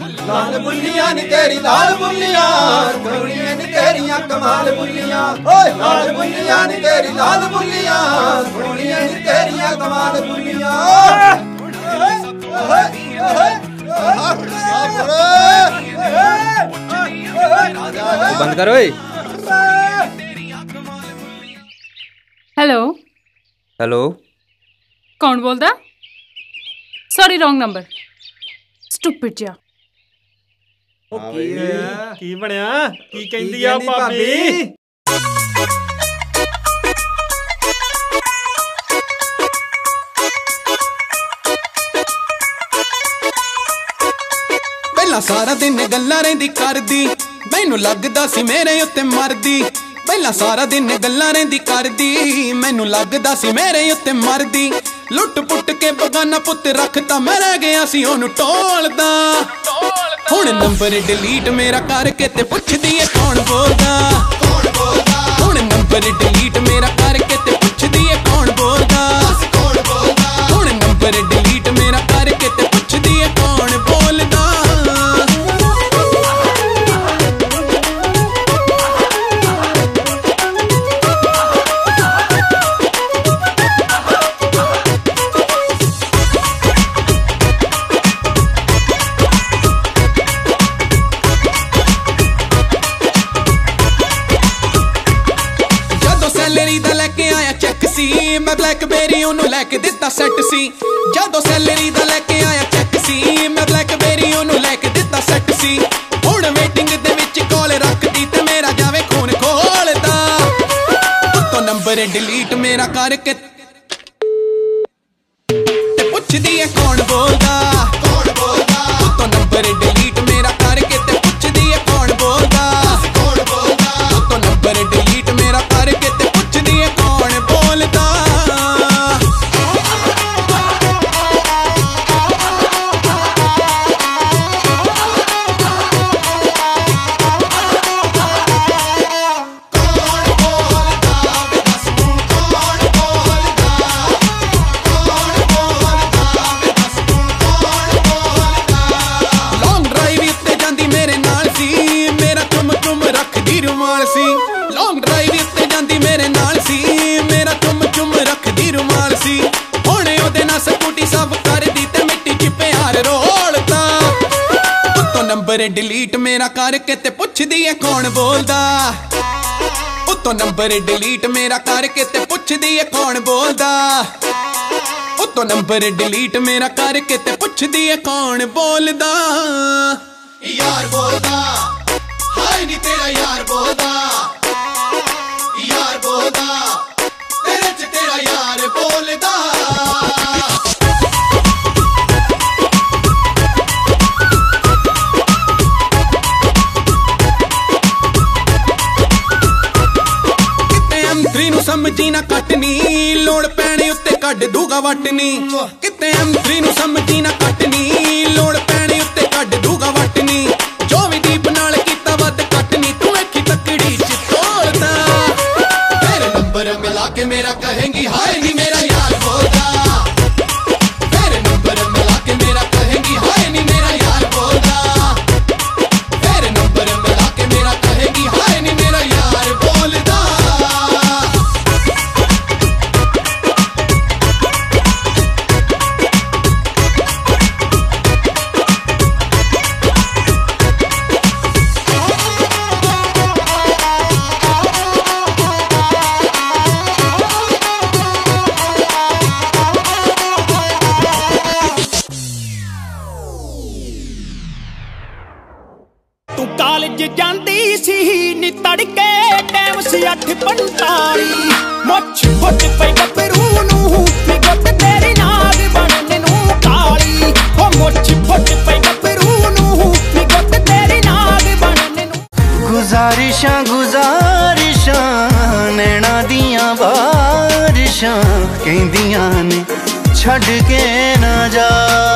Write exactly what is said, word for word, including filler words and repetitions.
लाल बुल्लियां नी तेरी लाल बुल्लियां सोहणियां नी तेरियां कमाल बुल्लियां ओए लाल बुल्लियां नी तेरी लाल बुल्लियां सोहणियां नी तेरियां कमाल बुल्लियां बंद करो। हेलो हेलो कौन बोलदा? Sorry wrong number. स्टूपिड जिहा। की बनया की कहंदी आ भाभी? पहला सारा दिन गल्लां रहिंदी करदी मैनू लगदा सी मेरे उत्ते मरदी पहला सारा दिन गल्लां रहिंदी करदी मैनू लगदा सी मेरे उत्ते मरदी लुट पुट के बगाना पुत रखता मैं रह गया सी ओनू टोलदा हुण नंबर डिलीट मेरा करके ते पुछदी है कौन बोलदा हुण नंबर डिलीट मेरा करके ते पुछदी है कौन बोलदा हुण नंबर डिलीट मेरा करके ते पुछदी है कौन बोलदा मैं ब्लैकबेरी ओनू लैके दिता सैट सी जदों सैलरी दा लैके आया चैक सी मैं ब्लैकबेरी ओनू लैके दिता सैट सी हुण वेटिंग दे विच कॉल रखदी ते मेरा जावे खून खोलदा उत्तों नंबर डिलीट मेरा करके ते पुछदी है कौन बोलदा उत्तों नंबर डिलीट मेरा करके ते पुछदी है कौन बोलदा उत्तों नंबर डिलीट मेरा करके ते पुछदी है कौन बोलदा लॉन्ग ड्राइव उत्ते जांदी मेरे नाल सी मेरा चुम चुम रखदी रुमाल सी हुणे ओदे नाल स्कूटी सब करदी ते मिट्टी च प्यार रोलदा उत्तों नंबर डिलीट मेरा करके ते पुछदी है कौन बोलदा उत्तों नंबर डिलीट मेरा करके ते पुछदी है कौन बोलदा उत्तों नंबर डिलीट मेरा करके ते पुछदी है कौन बोलदा यार बोलदा हाय नी तेरा यार बोलदा यार बोलदा तेरे च तेरा यार बोलदा किते एम थ्री नू समझी ना कटनी लोड़ पैणे उत्ते कढ दूगा वटनी किते एम थ्री नू समझी ना कटनी लोड़ पैणे उत्ते कढ दूगा वटनी जो भी दीप नाल कीता वध कटनी तू अखी तकड़ी च तोड़दा तेरे नंबर मिला के मेरा कहेंगी हाय नी मेरा यार बोलदा तेरे नंबर मिला के मेरा कहेंगी हाय नी मेरा यार बोलदा तेरे नंबर मिला के मेरा कहेंगी हाय नी मेरा यार बोलदा कालेज जांदी सी नी तड़के टाइम सी अठ पंताली मुछ फुट पई गबरू नू नी गुट तेरी नाग बनने नू काली ओ मुछ फुट पई गबरू नू नी गुट तेरी नाग बनने नू गुजारिशां गुजारिशां नैना दियां बारिशां कहंदियां ने छड़ के ना जा